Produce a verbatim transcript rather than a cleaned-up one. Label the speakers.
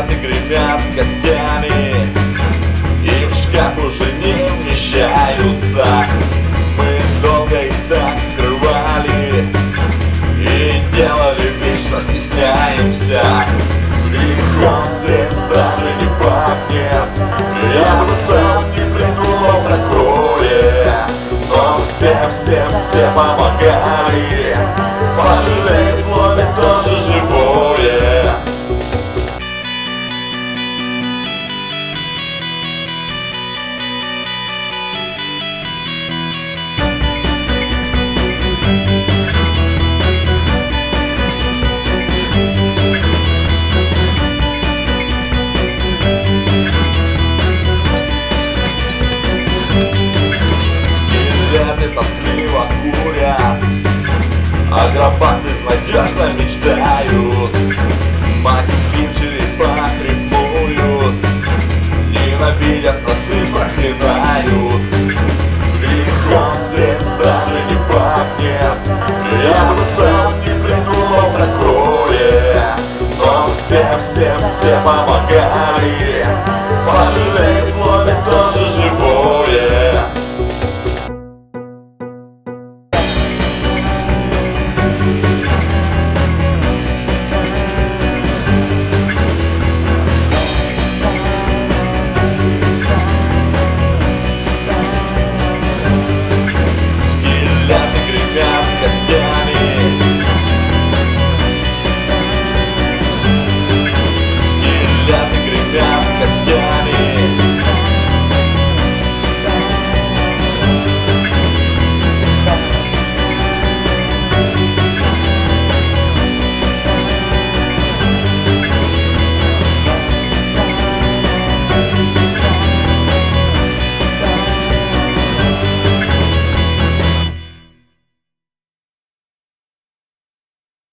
Speaker 1: Карты гремят костями, и в шкаф уже не вмещаются. Мы долго их так скрывали и делали вид, что стесняемся. Грехом здесь даже не пахнет, я бы сам не придумал такое. Но все, все, все помогали, пожалеть зло ведь тоже живое. Скелеты тоскливо курят, о гробах безнадежно мечтают. Маки в черепах рифмуют, ненавидят нас и проклинают. Грехом здесь даже не пахнет, я бы сам не придумал такое. Но все, все, все помогали, пожалеть зло